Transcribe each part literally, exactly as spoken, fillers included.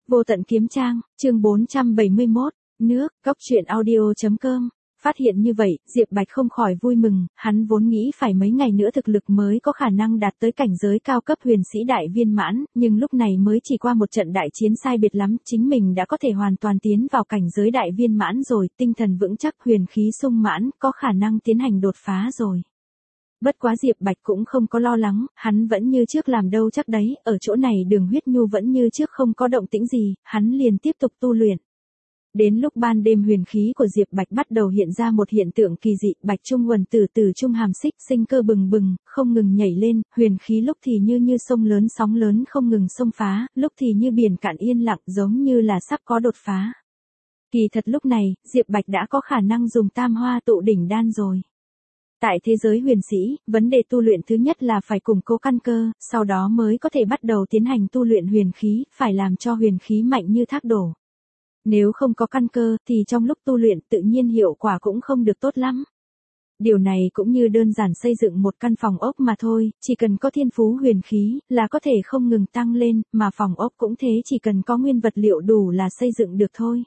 Vô tận kiếm trang, chương bốn trăm bảy mươi mốt, nước, góc truyện audio.com. Phát hiện như vậy, Diệp Bạch không khỏi vui mừng, hắn vốn nghĩ phải mấy ngày nữa thực lực mới có khả năng đạt tới cảnh giới cao cấp huyền sĩ đại viên mãn, nhưng lúc này mới chỉ qua một trận đại chiến sai biệt lắm, chính mình đã có thể hoàn toàn tiến vào cảnh giới đại viên mãn rồi, tinh thần vững chắc, huyền khí sung mãn, có khả năng tiến hành đột phá rồi. Bất quá Diệp Bạch cũng không có lo lắng, hắn vẫn như trước làm đâu chắc đấy, ở chỗ này Đường Huyết Nhu vẫn như trước không có động tĩnh gì, hắn liền tiếp tục tu luyện. Đến lúc ban đêm huyền khí của Diệp Bạch bắt đầu hiện ra một hiện tượng kỳ dị, Bạch Trung Quần từ từ trung hàm xích, sinh cơ bừng bừng, không ngừng nhảy lên, huyền khí lúc thì như như sông lớn sóng lớn không ngừng xông phá, lúc thì như biển cạn yên lặng giống như là sắp có đột phá. Kỳ thật lúc này, Diệp Bạch đã có khả năng dùng tam hoa tụ đỉnh đan rồi. Tại thế giới huyền sĩ, vấn đề tu luyện thứ nhất là phải củng cố căn cơ, sau đó mới có thể bắt đầu tiến hành tu luyện huyền khí, phải làm cho huyền khí mạnh như thác đổ. Nếu không có căn cơ, thì trong lúc tu luyện tự nhiên hiệu quả cũng không được tốt lắm. Điều này cũng như đơn giản xây dựng một căn phòng ốc mà thôi, chỉ cần có thiên phú huyền khí, là có thể không ngừng tăng lên, mà phòng ốc cũng thế, chỉ cần có nguyên vật liệu đủ là xây dựng được thôi.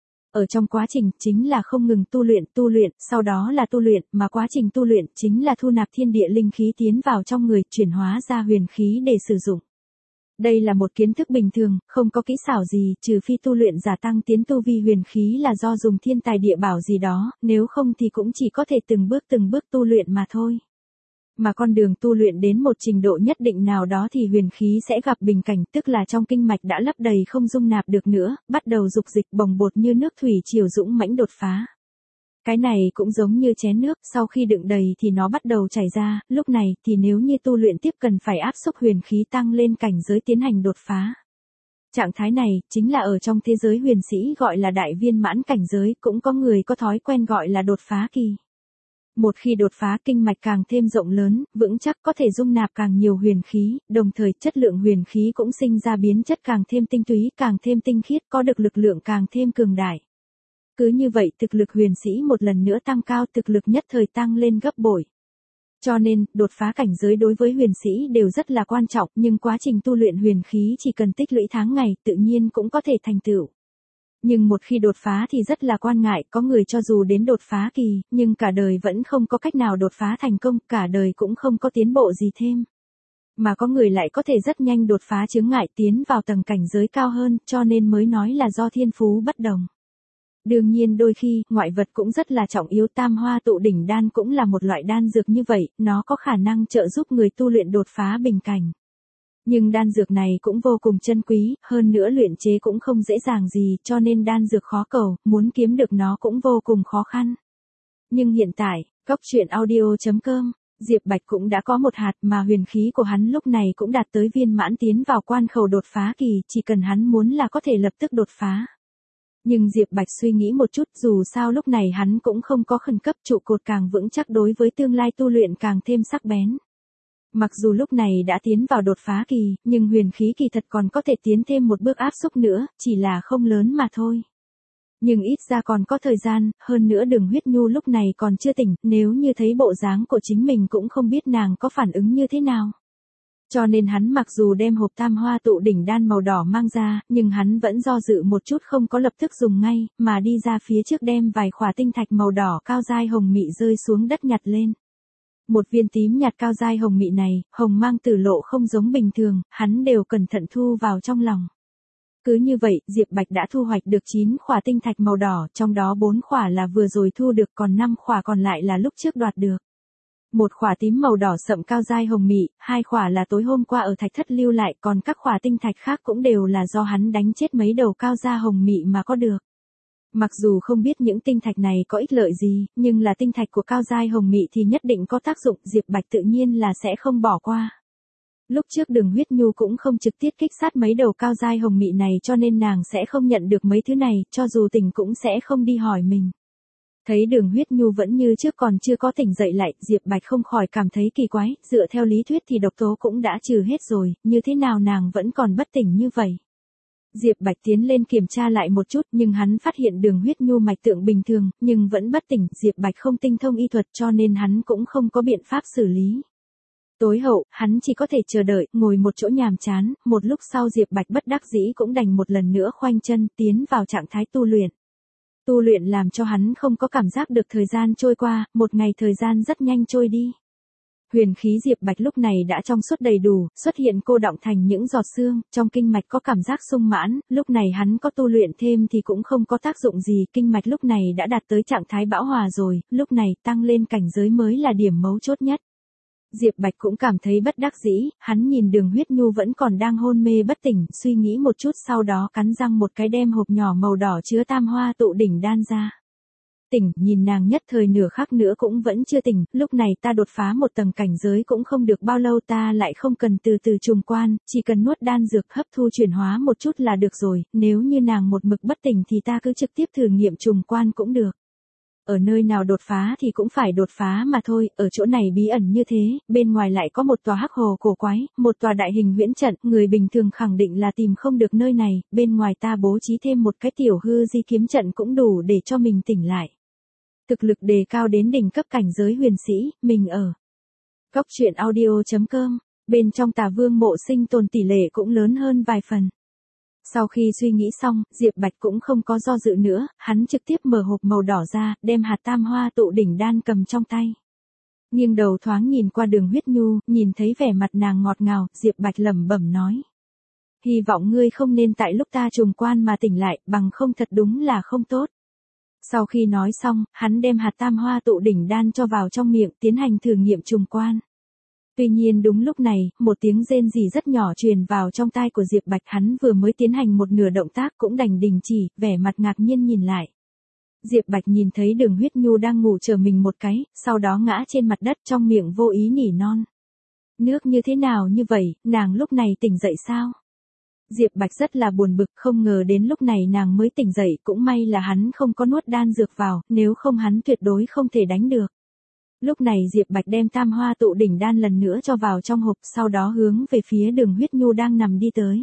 Ở trong quá trình, chính là không ngừng tu luyện, tu luyện, sau đó là tu luyện, mà quá trình tu luyện, chính là thu nạp thiên địa linh khí tiến vào trong người, chuyển hóa ra huyền khí để sử dụng. Đây là một kiến thức bình thường, không có kỹ xảo gì, trừ phi tu luyện giả tăng tiến tu vi huyền khí là do dùng thiên tài địa bảo gì đó, nếu không thì cũng chỉ có thể từng bước từng bước tu luyện mà thôi. Mà con đường tu luyện đến một trình độ nhất định nào đó thì huyền khí sẽ gặp bình cảnh, tức là trong kinh mạch đã lấp đầy không dung nạp được nữa, bắt đầu dục dịch bồng bột như nước thủy triều dũng mãnh đột phá. Cái này cũng giống như chén nước, sau khi đựng đầy thì nó bắt đầu chảy ra, lúc này thì nếu như tu luyện tiếp cần phải áp xúc huyền khí tăng lên cảnh giới tiến hành đột phá. Trạng thái này, chính là ở trong thế giới huyền sĩ gọi là đại viên mãn cảnh giới, cũng có người có thói quen gọi là đột phá kỳ. Một khi đột phá kinh mạch càng thêm rộng lớn, vững chắc có thể dung nạp càng nhiều huyền khí, đồng thời chất lượng huyền khí cũng sinh ra biến chất càng thêm tinh túy, càng thêm tinh khiết, có được lực lượng càng thêm cường đại. Cứ như vậy thực lực huyền sĩ một lần nữa tăng cao, thực lực nhất thời tăng lên gấp bội. Cho nên, đột phá cảnh giới đối với huyền sĩ đều rất là quan trọng, nhưng quá trình tu luyện huyền khí chỉ cần tích lũy tháng ngày tự nhiên cũng có thể thành tựu. Nhưng một khi đột phá thì rất là quan ngại, có người cho dù đến đột phá kỳ, nhưng cả đời vẫn không có cách nào đột phá thành công, cả đời cũng không có tiến bộ gì thêm. Mà có người lại có thể rất nhanh đột phá chướng ngại tiến vào tầng cảnh giới cao hơn, cho nên mới nói là do thiên phú bất đồng. Đương nhiên đôi khi, ngoại vật cũng rất là trọng yếu, tam hoa tụ đỉnh đan cũng là một loại đan dược như vậy, nó có khả năng trợ giúp người tu luyện đột phá bình cảnh. Nhưng đan dược này cũng vô cùng chân quý, hơn nữa luyện chế cũng không dễ dàng gì, cho nên đan dược khó cầu, muốn kiếm được nó cũng vô cùng khó khăn. Nhưng hiện tại, góc truyện audio.com, Diệp Bạch cũng đã có một hạt mà huyền khí của hắn lúc này cũng đạt tới viên mãn tiến vào quan khẩu đột phá kỳ, chỉ cần hắn muốn là có thể lập tức đột phá. Nhưng Diệp Bạch suy nghĩ một chút, dù sao lúc này hắn cũng không có khẩn cấp, trụ cột càng vững chắc đối với tương lai tu luyện càng thêm sắc bén. Mặc dù lúc này đã tiến vào đột phá kỳ, nhưng huyền khí kỳ thật còn có thể tiến thêm một bước áp xúc nữa, chỉ là không lớn mà thôi. Nhưng ít ra còn có thời gian, hơn nữa Đường Huyết Nhu lúc này còn chưa tỉnh, nếu như thấy bộ dáng của chính mình cũng không biết nàng có phản ứng như thế nào. Cho nên hắn mặc dù đem hộp tam hoa tụ đỉnh đan màu đỏ mang ra, nhưng hắn vẫn do dự một chút không có lập tức dùng ngay, mà đi ra phía trước đem vài khỏa tinh thạch màu đỏ cao dai hồng mị rơi xuống đất nhặt lên. Một viên tím nhạt cao dai hồng mị này, hồng mang tử lộ không giống bình thường, hắn đều cẩn thận thu vào trong lòng. Cứ như vậy, Diệp Bạch đã thu hoạch được chín khỏa tinh thạch màu đỏ, trong đó bốn khỏa là vừa rồi thu được, còn năm khỏa còn lại là lúc trước đoạt được. Một khỏa tím màu đỏ sậm cao dai hồng mị, hai khỏa là tối hôm qua ở thạch thất lưu lại, còn các khỏa tinh thạch khác cũng đều là do hắn đánh chết mấy đầu cao da hồng mị mà có được. Mặc dù không biết những tinh thạch này có ích lợi gì, nhưng là tinh thạch của cao giai hồng mị thì nhất định có tác dụng, Diệp Bạch tự nhiên là sẽ không bỏ qua. Lúc trước Đường Huyết Nhu cũng không trực tiếp kích sát mấy đầu cao giai hồng mị này, cho nên nàng sẽ không nhận được mấy thứ này, cho dù tỉnh cũng sẽ không đi hỏi mình. Thấy Đường Huyết Nhu vẫn như trước còn chưa có tỉnh dậy lại, Diệp Bạch không khỏi cảm thấy kỳ quái, dựa theo lý thuyết thì độc tố cũng đã trừ hết rồi, như thế nào nàng vẫn còn bất tỉnh như vậy. Diệp Bạch tiến lên kiểm tra lại một chút, nhưng hắn phát hiện Đường Huyết Nhu mạch tượng bình thường, nhưng vẫn bất tỉnh, Diệp Bạch không tinh thông y thuật cho nên hắn cũng không có biện pháp xử lý. Tối hậu, hắn chỉ có thể chờ đợi, ngồi một chỗ nhàm chán, một lúc sau Diệp Bạch bất đắc dĩ cũng đành một lần nữa khoanh chân, tiến vào trạng thái tu luyện. Tu luyện làm cho hắn không có cảm giác được thời gian trôi qua, một ngày thời gian rất nhanh trôi đi. Huyền khí Diệp Bạch lúc này đã trong suốt đầy đủ, xuất hiện cô đọng thành những giọt xương, trong kinh mạch có cảm giác sung mãn, lúc này hắn có tu luyện thêm thì cũng không có tác dụng gì, kinh mạch lúc này đã đạt tới trạng thái bão hòa rồi, lúc này tăng lên cảnh giới mới là điểm mấu chốt nhất. Diệp Bạch cũng cảm thấy bất đắc dĩ, hắn nhìn Đường Huyết Nhu vẫn còn đang hôn mê bất tỉnh, suy nghĩ một chút sau đó cắn răng một cái đem hộp nhỏ màu đỏ chứa tam hoa tụ đỉnh đan ra. Tỉnh, nhìn nàng nhất thời nửa khắc nữa cũng vẫn chưa tỉnh, lúc này ta đột phá một tầng cảnh giới cũng không được bao lâu ta lại không cần từ từ trùng quan, chỉ cần nuốt đan dược hấp thu chuyển hóa một chút là được rồi, nếu như nàng một mực bất tỉnh thì ta cứ trực tiếp thử nghiệm trùng quan cũng được. Ở nơi nào đột phá thì cũng phải đột phá mà thôi, ở chỗ này bí ẩn như thế, bên ngoài lại có một tòa hắc hồ cổ quái, một tòa đại hình huyễn trận, người bình thường khẳng định là tìm không được nơi này, bên ngoài ta bố trí thêm một cái tiểu hư di kiếm trận cũng đủ để cho mình tỉnh lại. Thực lực đề cao đến đỉnh cấp cảnh giới huyền sĩ, mình ở Cốc truyện audio chấm com, bên trong Tà Vương mộ sinh tồn tỷ lệ cũng lớn hơn vài phần. Sau khi suy nghĩ xong, Diệp Bạch cũng không có do dự nữa, hắn trực tiếp mở hộp màu đỏ ra, đem hạt tam hoa tụ đỉnh đan cầm trong tay. Nghiêng đầu thoáng nhìn qua Đường Huyết Nhu, nhìn thấy vẻ mặt nàng ngọt ngào, Diệp Bạch lẩm bẩm nói. Hy vọng ngươi không nên tại lúc ta trùng quan mà tỉnh lại, bằng không thật đúng là không tốt. Sau khi nói xong, hắn đem hạt tam hoa tụ đỉnh đan cho vào trong miệng, tiến hành thử nghiệm trùng quan. Tuy nhiên đúng lúc này, một tiếng rên rỉ rất nhỏ truyền vào trong tai của Diệp Bạch, hắn vừa mới tiến hành một nửa động tác cũng đành đình chỉ, vẻ mặt ngạc nhiên nhìn lại. Diệp Bạch nhìn thấy Đường Huyết Nhu đang ngủ chờ mình một cái, sau đó ngã trên mặt đất trong miệng vô ý nỉ non. Nước như thế nào như vậy, nàng lúc này tỉnh dậy sao? Diệp Bạch rất là buồn bực, không ngờ đến lúc này nàng mới tỉnh dậy, cũng may là hắn không có nuốt đan dược vào, nếu không hắn tuyệt đối không thể đánh được. Lúc này Diệp Bạch đem tam hoa tụ đỉnh đan lần nữa cho vào trong hộp, sau đó hướng về phía Đường Huyết Nhu đang nằm đi tới.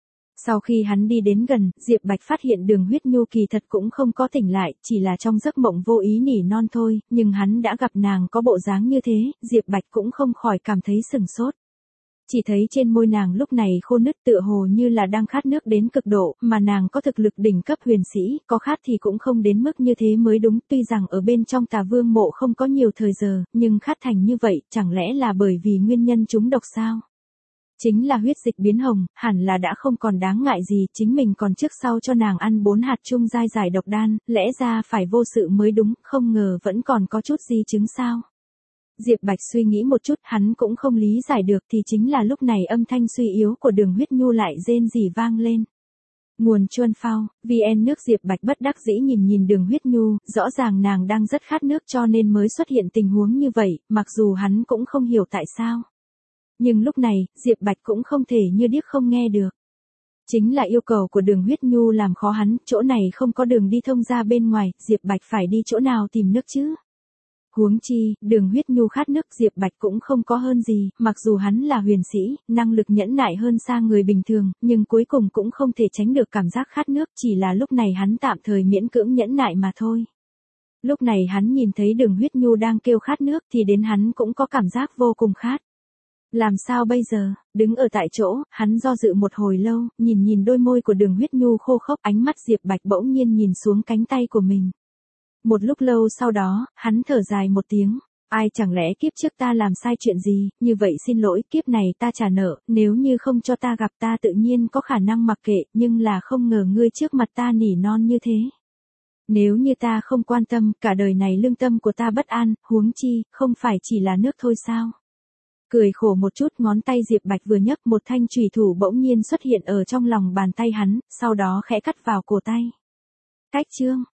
Sau khi hắn đi đến gần, Diệp Bạch phát hiện Đường Huyết Nhu kỳ thật cũng không có tỉnh lại, chỉ là trong giấc mộng vô ý nỉ non thôi, nhưng hắn đã gặp nàng có bộ dáng như thế, Diệp Bạch cũng không khỏi cảm thấy sừng sốt. Chỉ thấy trên môi nàng lúc này khô nứt tựa hồ như là đang khát nước đến cực độ, mà nàng có thực lực đỉnh cấp huyền sĩ, có khát thì cũng không đến mức như thế mới đúng, tuy rằng ở bên trong Tà Vương mộ không có nhiều thời giờ, nhưng khát thành như vậy, chẳng lẽ là bởi vì nguyên nhân trúng độc sao? Chính là huyết dịch biến hồng, hẳn là đã không còn đáng ngại gì, chính mình còn trước sau cho nàng ăn bốn hạt trung giai giải độc đan, lẽ ra phải vô sự mới đúng, không ngờ vẫn còn có chút di chứng sao? Diệp Bạch suy nghĩ một chút, hắn cũng không lý giải được thì chính là lúc này âm thanh suy yếu của Đường Huyết Nhu lại rên rỉ vang lên. Nguồn Chuan Phao, vê en nước Diệp Bạch bất đắc dĩ nhìn nhìn Đường Huyết Nhu, rõ ràng nàng đang rất khát nước cho nên mới xuất hiện tình huống như vậy, mặc dù hắn cũng không hiểu tại sao. Nhưng lúc này, Diệp Bạch cũng không thể như điếc không nghe được. Chính là yêu cầu của Đường Huyết Nhu làm khó hắn, chỗ này không có đường đi thông ra bên ngoài, Diệp Bạch phải đi chỗ nào tìm nước chứ? Huống chi, Đường Huyết Nhu khát nước Diệp Bạch cũng không có hơn gì, mặc dù hắn là huyền sĩ, năng lực nhẫn nại hơn xa người bình thường, nhưng cuối cùng cũng không thể tránh được cảm giác khát nước, chỉ là lúc này hắn tạm thời miễn cưỡng nhẫn nại mà thôi. Lúc này hắn nhìn thấy Đường Huyết Nhu đang kêu khát nước thì đến hắn cũng có cảm giác vô cùng khát. Làm sao bây giờ, đứng ở tại chỗ, hắn do dự một hồi lâu, nhìn nhìn đôi môi của Đường Huyết Nhu khô khốc, ánh mắt Diệp Bạch bỗng nhiên nhìn xuống cánh tay của mình. Một lúc lâu sau đó, hắn thở dài một tiếng, ai chẳng lẽ kiếp trước ta làm sai chuyện gì, như vậy xin lỗi, kiếp này ta trả nợ, nếu như không cho ta gặp ta tự nhiên có khả năng mặc kệ, nhưng là không ngờ ngươi trước mặt ta nỉ non như thế. Nếu như ta không quan tâm, cả đời này lương tâm của ta bất an, huống chi, không phải chỉ là nước thôi sao? Cười khổ một chút, ngón tay Diệp Bạch vừa nhấc, một thanh chùy thủ bỗng nhiên xuất hiện ở trong lòng bàn tay hắn, sau đó khẽ cắt vào cổ tay. Cách chương